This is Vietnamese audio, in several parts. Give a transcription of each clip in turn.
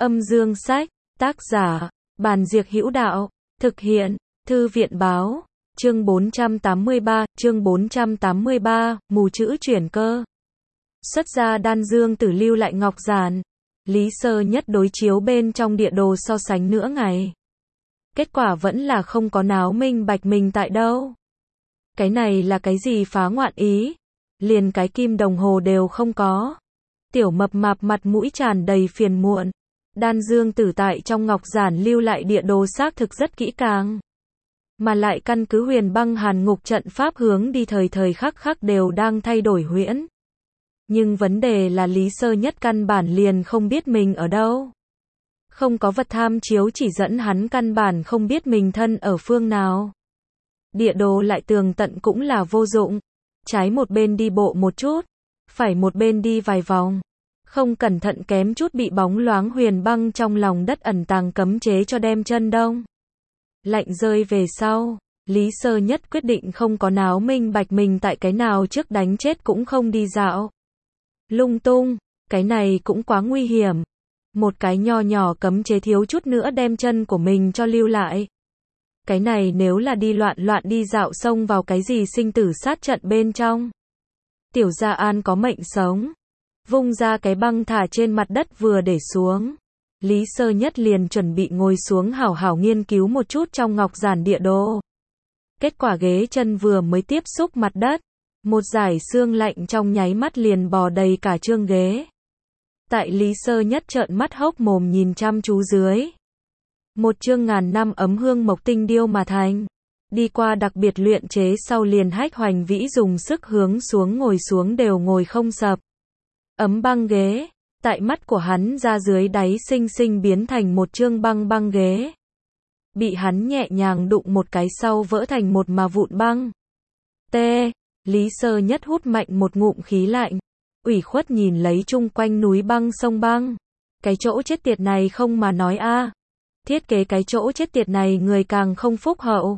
Âm dương sách, tác giả, Bàn Diệc Hữu Đạo, thực hiện, Thư viện Báo, chương 483, mù chữ chuyển cơ. Xuất gia Đan Dương Tử lưu lại ngọc giản. Lý Sơ Nhất đối chiếu bên trong địa đồ so sánh nửa ngày. Kết quả vẫn là không có náo minh bạch mình tại đâu. Cái này là cái gì phá ngoạn ý? Liền cái kim đồng hồ đều không có. Tiểu mập mạp mặt mũi tràn đầy phiền muộn. Đan Dương Tử tại trong ngọc giản lưu lại địa đồ xác thực rất kỹ càng. Mà lại căn cứ Huyền Băng Hàn Ngục trận pháp hướng đi thời thời khắc khắc đều đang thay đổi huyễn. Nhưng vấn đề là Lý Sơ Nhất căn bản liền không biết mình ở đâu. Không có vật tham chiếu chỉ dẫn hắn căn bản không biết mình thân ở phương nào. Địa đồ lại tường tận cũng là vô dụng. Trái một bên đi bộ một chút, phải một bên đi vài vòng. Không cẩn thận kém chút bị bóng loáng huyền băng trong lòng đất ẩn tàng cấm chế cho đem chân đông. Lạnh rơi về sau, Lý Sơ Nhất quyết định không có náo minh bạch mình tại cái nào trước đánh chết cũng không đi dạo. Lung tung, cái này cũng quá nguy hiểm. Một cái nho nhỏ cấm chế thiếu chút nữa đem chân của mình cho lưu lại. Cái này nếu là đi loạn đi dạo xông vào cái gì sinh tử sát trận bên trong. Tiểu Gia An có mệnh sống. Vung ra cái băng thả trên mặt đất vừa để xuống. Lý Sơ Nhất liền chuẩn bị ngồi xuống hảo hảo nghiên cứu một chút trong ngọc giản địa đồ. Kết quả ghế chân vừa mới tiếp xúc mặt đất. Một dải xương lạnh trong nháy mắt liền bò đầy cả trương ghế. Tại Lý Sơ Nhất trợn mắt hốc mồm nhìn chăm chú dưới. Một chương ngàn năm ấm hương mộc tinh điêu mà thành. Đi qua đặc biệt luyện chế sau liền Hách Hoành Vĩ dùng sức hướng xuống ngồi xuống đều ngồi không sập. Ấm băng ghế, tại mắt của hắn ra dưới đáy xinh xinh biến thành một chương băng ghế. Bị hắn nhẹ nhàng đụng một cái sau vỡ thành một mà vụn băng. Lý Sơ Nhất hút mạnh một ngụm khí lạnh. Ủy khuất nhìn lấy chung quanh núi băng sông băng. Cái chỗ chết tiệt này không mà nói a. Thiết kế cái chỗ chết tiệt này người càng không phúc hậu.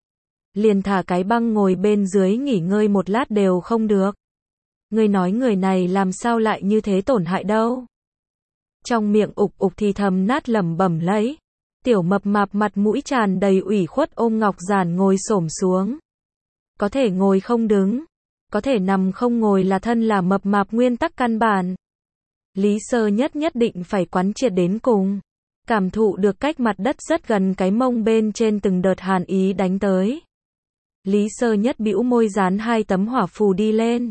Liền thả cái băng ngồi bên dưới nghỉ ngơi một lát đều không được. Người nói người này làm sao lại như thế tổn hại đâu. Trong miệng ục thì thầm nát lẩm bẩm lấy. Tiểu mập mạp mặt mũi tràn đầy ủy khuất ôm ngọc giản ngồi xổm xuống. Có thể ngồi không đứng. Có thể nằm không ngồi là thân là mập mạp nguyên tắc căn bản. Lý Sơ Nhất định phải quán triệt đến cùng. Cảm thụ được cách mặt đất rất gần cái mông bên trên từng đợt hàn ý đánh tới. Lý Sơ Nhất bĩu môi dán hai tấm hỏa phù đi lên.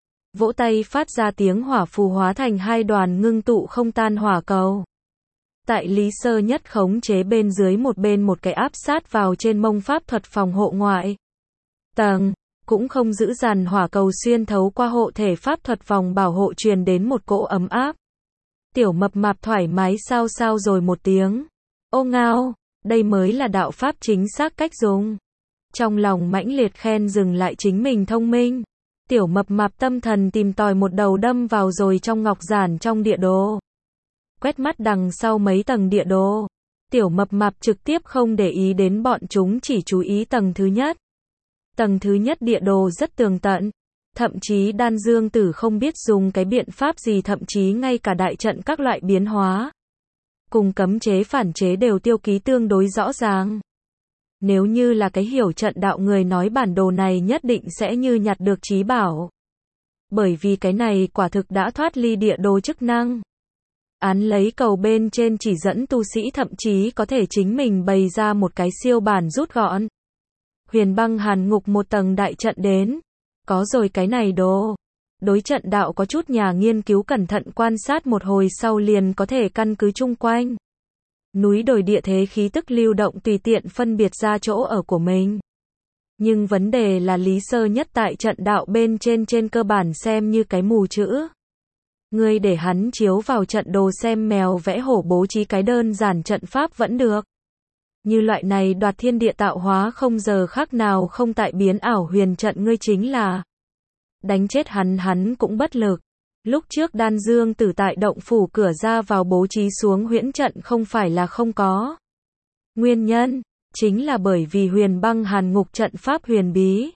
Vỗ tay phát ra tiếng hỏa phù hóa thành hai đoàn ngưng tụ không tan hỏa cầu. Tại Lý Sơ Nhất khống chế bên dưới một bên một cái áp sát vào trên mông pháp thuật phòng hộ ngoại tầng, cũng không giữ dằn hỏa cầu xuyên thấu qua hộ thể pháp thuật vòng bảo hộ truyền đến một cỗ ấm áp. Tiểu mập mạp thoải mái sao rồi một tiếng. Ô ngao, đây mới là đạo pháp chính xác cách dùng. Trong lòng mãnh liệt khen dừng lại chính mình thông minh. Tiểu mập mạp tâm thần tìm tòi một đầu đâm vào rồi trong ngọc giản trong địa đồ. Quét mắt đằng sau mấy tầng địa đồ. Tiểu mập mạp trực tiếp không để ý đến bọn chúng chỉ chú ý tầng thứ nhất. Tầng thứ nhất địa đồ rất tường tận. Thậm chí Đan Dương Tử không biết dùng cái biện pháp gì thậm chí ngay cả đại trận các loại biến hóa. Cùng cấm chế phản chế đều tiêu ký tương đối rõ ràng. Nếu như là cái hiểu trận đạo người nói bản đồ này nhất định sẽ như nhặt được trí bảo. Bởi vì cái này quả thực đã thoát ly địa đồ chức năng. Án lấy cầu bên trên chỉ dẫn tu sĩ thậm chí có thể chính mình bày ra một cái siêu bản rút gọn. Huyền Băng Hàn Ngục một tầng đại trận đến. Có rồi cái này đồ. Đối trận đạo có chút nhà nghiên cứu cẩn thận quan sát một hồi sau liền có thể căn cứ chung quanh. Núi đồi địa thế khí tức lưu động tùy tiện phân biệt ra chỗ ở của mình. Nhưng vấn đề là Lý Sơ Nhất tại trận đạo bên trên cơ bản xem như cái mù chữ. Ngươi để hắn chiếu vào trận đồ xem mèo vẽ hổ bố trí cái đơn giản trận pháp vẫn được. Như loại này đoạt thiên địa tạo hóa không giờ khác nào không tại biến ảo huyền trận ngươi chính là đánh chết hắn cũng bất lực. Lúc trước Đan Dương Tử tại động phủ cửa ra vào bố trí xuống huyễn trận không phải là không có. Nguyên nhân chính là bởi vì Huyền Băng Hàn Ngục trận pháp huyền bí.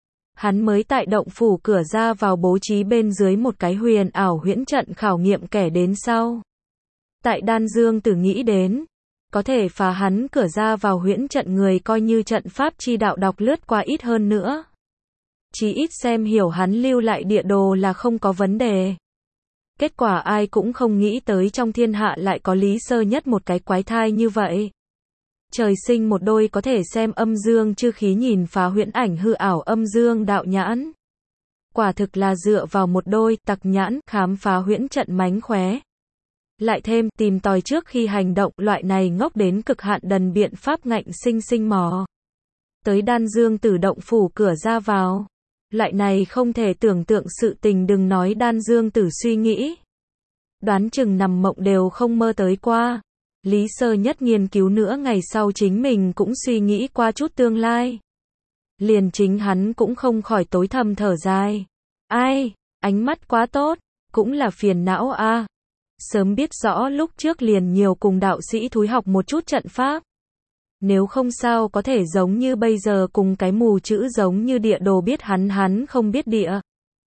Hắn mới tại động phủ cửa ra vào bố trí bên dưới một cái huyền ảo huyễn trận khảo nghiệm kẻ đến sau. Tại Đan Dương Tử nghĩ đến, có thể phá hắn cửa ra vào huyễn trận người coi như trận pháp chi đạo đọc lướt qua ít hơn nữa. Chí ít xem hiểu hắn lưu lại địa đồ là không có vấn đề. Kết quả ai cũng không nghĩ tới trong thiên hạ lại có Lý Sơ Nhất một cái quái thai như vậy. Trời sinh một đôi có thể xem âm dương chư khí nhìn phá huyễn ảnh hư ảo âm dương đạo nhãn. Quả thực là dựa vào một đôi tặc nhãn khám phá huyễn trận mánh khóe. Lại thêm tìm tòi trước khi hành động, loại này ngốc đến cực hạn đần biện pháp ngạnh sinh sinh mò tới Đan Dương Tử động phủ cửa ra vào. Loại này không thể tưởng tượng sự tình đừng nói Đan Dương Tử suy nghĩ. Đoán chừng nằm mộng đều không mơ tới qua. Lý Sơ Nhất nghiên cứu nữa ngày sau chính mình cũng suy nghĩ qua chút tương lai. Liền chính hắn cũng không khỏi tối thầm thở dài. Ai, ánh mắt quá tốt, cũng là phiền não a. Sớm biết rõ lúc trước liền nhiều cùng đạo sĩ thúi học một chút trận pháp. Nếu không sao có thể giống như bây giờ cùng cái mù chữ giống như địa đồ biết hắn không biết địa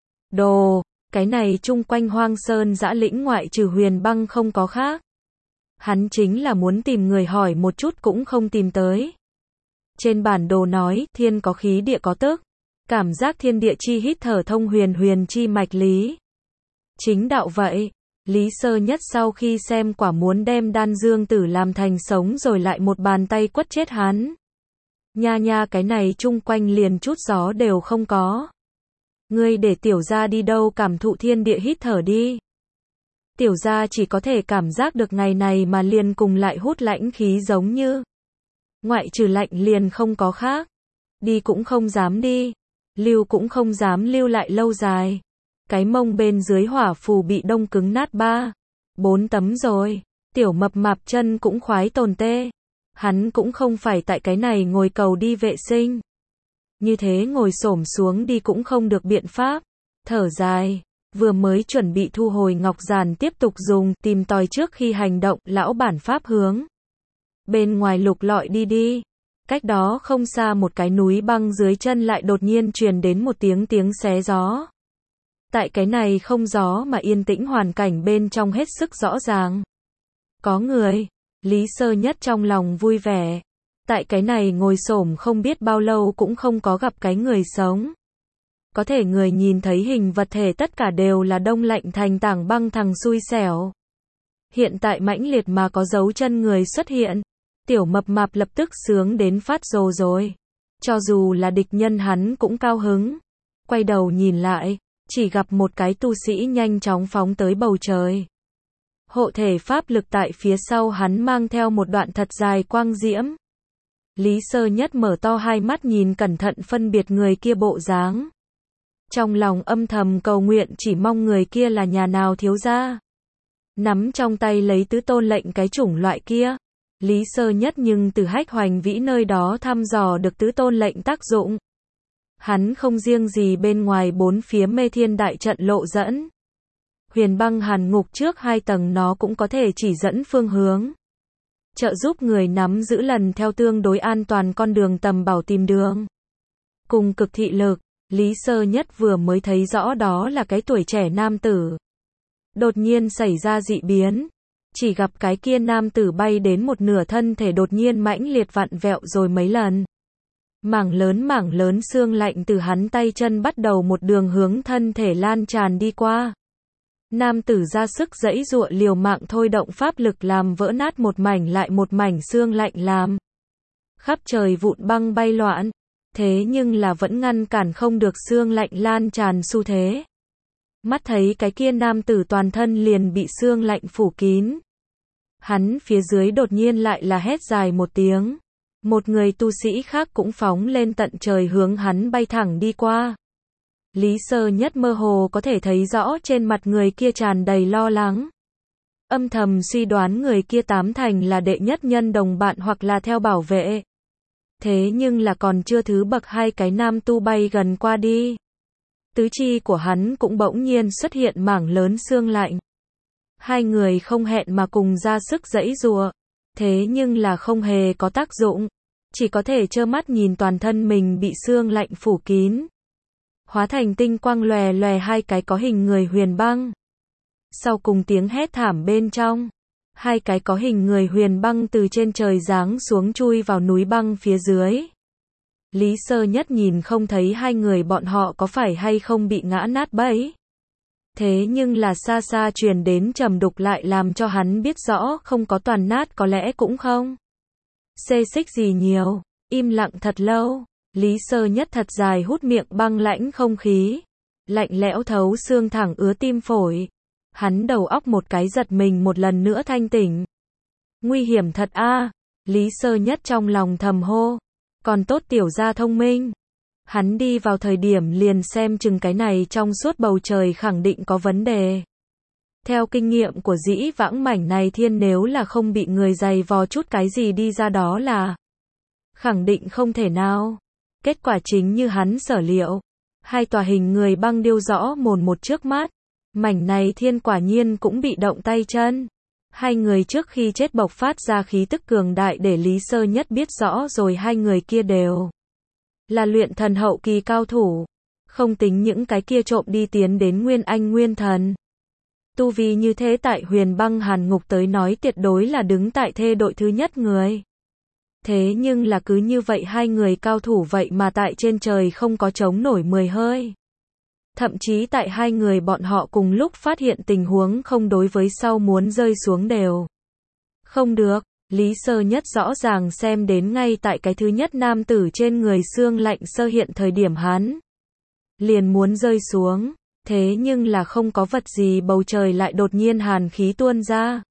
đồ, cái này chung quanh hoang sơn dã lĩnh ngoại trừ Huyền Băng không có khác. Hắn chính là muốn tìm người hỏi một chút cũng không tìm tới. Trên bản đồ nói, thiên có khí địa có tức, cảm giác thiên địa chi hít thở thông huyền chi mạch lý. Chính đạo vậy. Lý Sơ Nhất sau khi xem quả muốn đem Đan Dương Tử làm thành sống rồi lại một bàn tay quất chết hắn. Nha cái này chung quanh liền chút gió đều không có. Ngươi để tiểu gia đi đâu cảm thụ thiên địa hít thở đi. Tiểu gia chỉ có thể cảm giác được ngày này mà liền cùng lại hút lãnh khí giống như. Ngoại trừ lạnh liền không có khác. Đi cũng không dám đi. Lưu cũng không dám lưu lại lâu dài. Cái mông bên dưới hỏa phù bị đông cứng nát 3-4 tấm rồi. Tiểu mập mạp chân cũng khoái tồn tê. Hắn cũng không phải tại cái này ngồi cầu đi vệ sinh. Như thế ngồi xổm xuống đi cũng không được biện pháp. Thở dài. Vừa mới chuẩn bị thu hồi ngọc giản tiếp tục dùng tìm tòi trước khi hành động, lão bản pháp hướng bên ngoài lục lọi đi. Cách đó không xa một cái núi băng dưới chân lại đột nhiên truyền đến một tiếng xé gió. Tại cái này không gió mà yên tĩnh hoàn cảnh bên trong hết sức rõ ràng. Có người. Lý Sơ Nhất trong lòng vui vẻ. Tại cái này ngồi xổm không biết bao lâu cũng không có gặp cái người sống. Có thể người nhìn thấy hình vật thể tất cả đều là đông lạnh thành tảng băng thằng xui xẻo. Hiện tại mãnh liệt mà có dấu chân người xuất hiện. Tiểu mập mạp lập tức sướng đến phát rồ rồi. Cho dù là địch nhân hắn cũng cao hứng. Quay đầu nhìn lại. Chỉ gặp một cái tu sĩ nhanh chóng phóng tới bầu trời. Hộ thể pháp lực tại phía sau hắn mang theo một đoạn thật dài quang diễm. Lý Sơ Nhất mở to hai mắt nhìn cẩn thận phân biệt người kia bộ dáng. Trong lòng âm thầm cầu nguyện chỉ mong người kia là nhà nào thiếu gia. Nắm trong tay lấy tứ tôn lệnh cái chủng loại kia. Lý Sơ Nhất nhưng từ Hách Hoành Vĩ nơi đó thăm dò được tứ tôn lệnh tác dụng. Hắn không riêng gì bên ngoài bốn phía mê thiên đại trận lộ dẫn. Huyền Băng hàn ngục trước 2 tầng nó cũng có thể chỉ dẫn phương hướng. Trợ giúp người nắm giữ lần theo tương đối an toàn con đường tầm bảo tìm đường. Cùng cực thị lực, Lý Sơ Nhất vừa mới thấy rõ đó là cái tuổi trẻ nam tử. Đột nhiên xảy ra dị biến. Chỉ gặp cái kia nam tử bay đến một nửa thân thể đột nhiên mãnh liệt vặn vẹo rồi mấy lần. Mảng lớn xương lạnh từ hắn tay chân bắt đầu một đường hướng thân thể lan tràn đi qua. Nam tử ra sức giãy giụa liều mạng thôi động pháp lực làm vỡ nát một mảnh lại một mảnh xương lạnh làm. Khắp trời vụn băng bay loạn. Thế nhưng là vẫn ngăn cản không được xương lạnh lan tràn xu thế. Mắt thấy cái kia nam tử toàn thân liền bị xương lạnh phủ kín. Hắn phía dưới đột nhiên lại là hét dài một tiếng. Một người tu sĩ khác cũng phóng lên tận trời hướng hắn bay thẳng đi qua. Lý Sơ Nhất mơ hồ có thể thấy rõ trên mặt người kia tràn đầy lo lắng. Âm thầm suy đoán người kia 8 thành là đệ nhất nhân đồng bạn hoặc là theo bảo vệ. Thế nhưng là còn chưa thứ bậc 2 cái nam tu bay gần qua đi. Tứ chi của hắn cũng bỗng nhiên xuất hiện mảng lớn xương lạnh. Hai người không hẹn mà cùng ra sức giãy giụa. Thế nhưng là không hề có tác dụng. Chỉ có thể trơ mắt nhìn toàn thân mình bị xương lạnh phủ kín. Hóa thành tinh quang lòe lòe 2 cái có hình người Huyền Băng. Sau cùng tiếng hét thảm bên trong. Hai cái có hình người huyền băng từ trên trời giáng xuống chui vào núi băng phía dưới. Lý Sơ Nhất nhìn không thấy hai người bọn họ có phải hay không bị ngã nát bẫy. Thế nhưng là xa xa truyền đến trầm đục lại làm cho hắn biết rõ không có toàn nát có lẽ cũng không xê xích gì nhiều. Im lặng thật lâu, Lý Sơ Nhất thật dài hút miệng băng lãnh không khí. Lạnh lẽo thấu xương thẳng ứa tim phổi. Hắn đầu óc một cái giật mình một lần nữa thanh tỉnh. Nguy hiểm thật a, Lý Sơ Nhất trong lòng thầm hô. Còn tốt tiểu gia thông minh. Hắn đi vào thời điểm liền xem chừng cái này trong suốt bầu trời khẳng định có vấn đề. Theo kinh nghiệm của dĩ vãng mảnh này thiên nếu là không bị người giày vò chút cái gì đi ra đó là khẳng định không thể nào. Kết quả chính như hắn sở liệu. Hai tòa hình người băng điêu rõ mồn một trước mắt. Mảnh này thiên quả nhiên cũng bị động tay chân. Hai người trước khi chết bộc phát ra khí tức cường đại để Lý Sơ Nhất biết rõ rồi hai người kia đều là luyện thần hậu kỳ cao thủ. Không tính những cái kia trộm đi tiến đến Nguyên Anh Nguyên Thần. Tu vi như thế tại Huyền Băng Hàn Ngục tới nói tuyệt đối là đứng tại thê đội thứ nhất người. Thế nhưng là cứ như vậy hai người cao thủ vậy mà tại trên trời không có chống nổi 10 hơi. Thậm chí tại hai người bọn họ cùng lúc phát hiện tình huống không đối với sau muốn rơi xuống đều. Không được, Lý Sơ Nhất rõ ràng xem đến ngay tại cái thứ nhất nam tử trên người xương lạnh sơ hiện thời điểm hắn liền muốn rơi xuống. Thế nhưng là không có vật gì bầu trời lại đột nhiên hàn khí tuôn ra.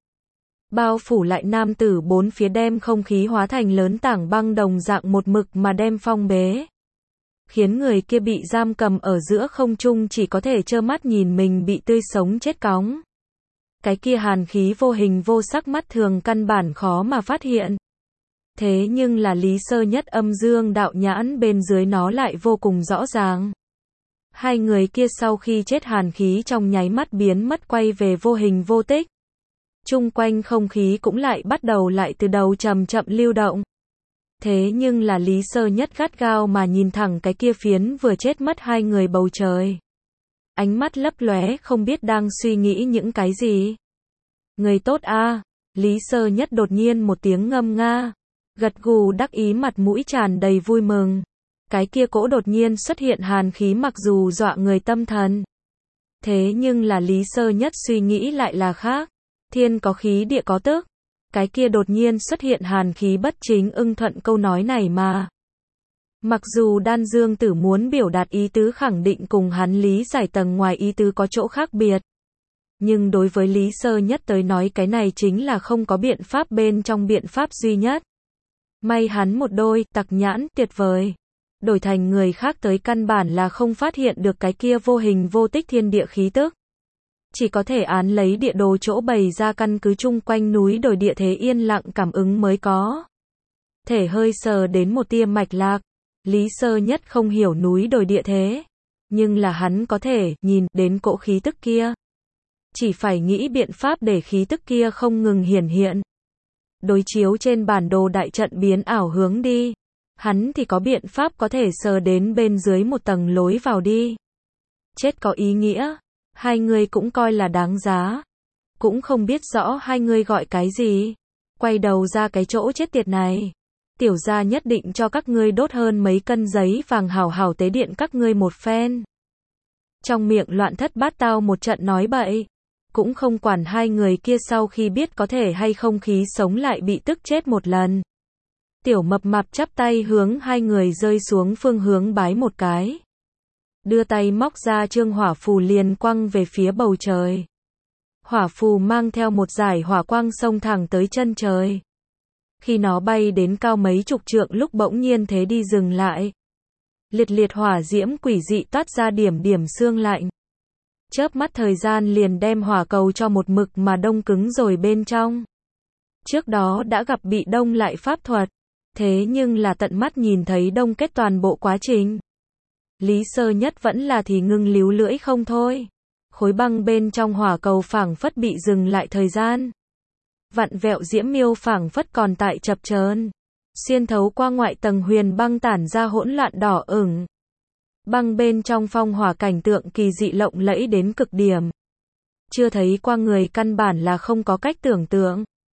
Bao phủ lại nam tử bốn phía đem không khí hóa thành lớn tảng băng đồng dạng một mực mà đem phong bế. Khiến người kia bị giam cầm ở giữa không trung chỉ có thể trơ mắt nhìn mình bị tươi sống chết cóng. Cái kia hàn khí vô hình vô sắc mắt thường căn bản khó mà phát hiện. Thế nhưng là Lý Sơ Nhất âm dương đạo nhãn bên dưới nó lại vô cùng rõ ràng. Hai người kia sau khi chết hàn khí trong nháy mắt biến mất quay về vô hình vô tích. Chung quanh không khí cũng lại bắt đầu lại từ đầu chậm chậm lưu động. Thế nhưng là Lý Sơ Nhất gắt gao mà nhìn thẳng cái kia phiến vừa chết mất hai người bầu trời. Ánh mắt lấp lóe không biết đang suy nghĩ những cái gì. Người tốt a, Lý Sơ Nhất đột nhiên một tiếng ngâm nga. Gật gù đắc ý mặt mũi tràn đầy vui mừng. Cái kia cỗ đột nhiên xuất hiện hàn khí mặc dù dọa người tâm thần. Thế nhưng là Lý Sơ Nhất suy nghĩ lại là khác. Thiên có khí địa có tức. Cái kia đột nhiên xuất hiện hàn khí bất chính ưng thuận câu nói này mà. Mặc dù Đan Dương Tử muốn biểu đạt ý tứ khẳng định cùng hắn lý giải tầng ngoài ý tứ có chỗ khác biệt. Nhưng đối với Lý Sơ Nhất tới nói cái này chính là không có biện pháp bên trong biện pháp duy nhất. May hắn một đôi tặc nhãn tuyệt vời. Đổi thành người khác tới căn bản là không phát hiện được cái kia vô hình vô tích thiên địa khí tức. Chỉ có thể án lấy địa đồ chỗ bày ra căn cứ chung quanh núi đồi địa thế yên lặng cảm ứng mới có. Thể hơi sờ đến một tia mạch lạc. Lý Sơ Nhất không hiểu núi đồi địa thế. Nhưng là hắn có thể nhìn đến cỗ khí tức kia. Chỉ phải nghĩ biện pháp để khí tức kia không ngừng hiển hiện. Đối chiếu trên bản đồ đại trận biến ảo hướng đi. Hắn thì có biện pháp có thể sờ đến bên dưới một tầng lối vào đi. Chết có ý nghĩa. Hai người cũng coi là đáng giá. Cũng không biết rõ hai người gọi cái gì. Quay đầu ra cái chỗ chết tiệt này. Tiểu gia nhất định cho các ngươi đốt hơn mấy cân giấy vàng hảo hảo tế điện các ngươi một phen. Trong miệng loạn thất bát tao một trận nói bậy. Cũng không quản hai người kia sau khi biết có thể hay không khí sống lại bị tức chết một lần. Tiểu mập mạp chắp tay hướng hai người rơi xuống phương hướng bái một cái. Đưa tay móc ra trương hỏa phù liền quăng về phía bầu trời. Hỏa phù mang theo một dải hỏa quang xông thẳng tới chân trời. Khi nó bay đến cao mấy chục trượng lúc bỗng nhiên thế đi dừng lại. Liệt liệt hỏa diễm quỷ dị toát ra điểm điểm xương lạnh. Chớp mắt thời gian liền đem hỏa cầu cho một mực mà đông cứng rồi bên trong. Trước đó đã gặp bị đông lại pháp thuật. Thế nhưng là tận mắt nhìn thấy đông kết toàn bộ quá trình. Lý Sơ Nhất vẫn là thì ngưng líu lưỡi không thôi. Khối băng bên trong hỏa cầu phảng phất bị dừng lại thời gian. Vặn vẹo diễm miêu phảng phất còn tại chập chờn. Xuyên thấu qua ngoại tầng huyền băng tản ra hỗn loạn đỏ ửng. Băng bên trong phong hỏa cảnh tượng kỳ dị lộng lẫy đến cực điểm. Chưa thấy qua người căn bản là không có cách tưởng tượng.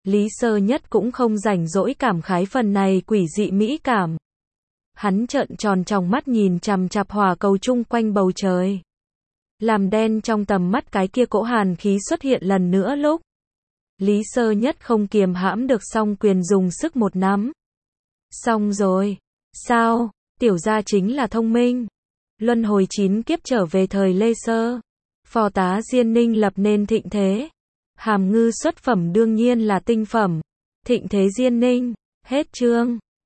Lý Sơ Nhất cũng không rảnh rỗi cảm khái phần này quỷ dị mỹ cảm. Hắn trợn tròn tròng mắt nhìn chằm chằm hỏa cầu chung quanh bầu trời. Làm đen trong tầm mắt cái kia cỗ hàn khí xuất hiện lần nữa lúc. Lý Sơ Nhất không kiềm hãm được song quyền dùng sức một nắm. Xong rồi. Sao? Tiểu gia chính là thông minh. Luân hồi 9 kiếp trở về thời Lê Sơ. Phò tá Diên Ninh lập nên thịnh thế. Hàm ngư xuất phẩm đương nhiên là tinh phẩm. Thịnh thế Diên Ninh. Hết chương.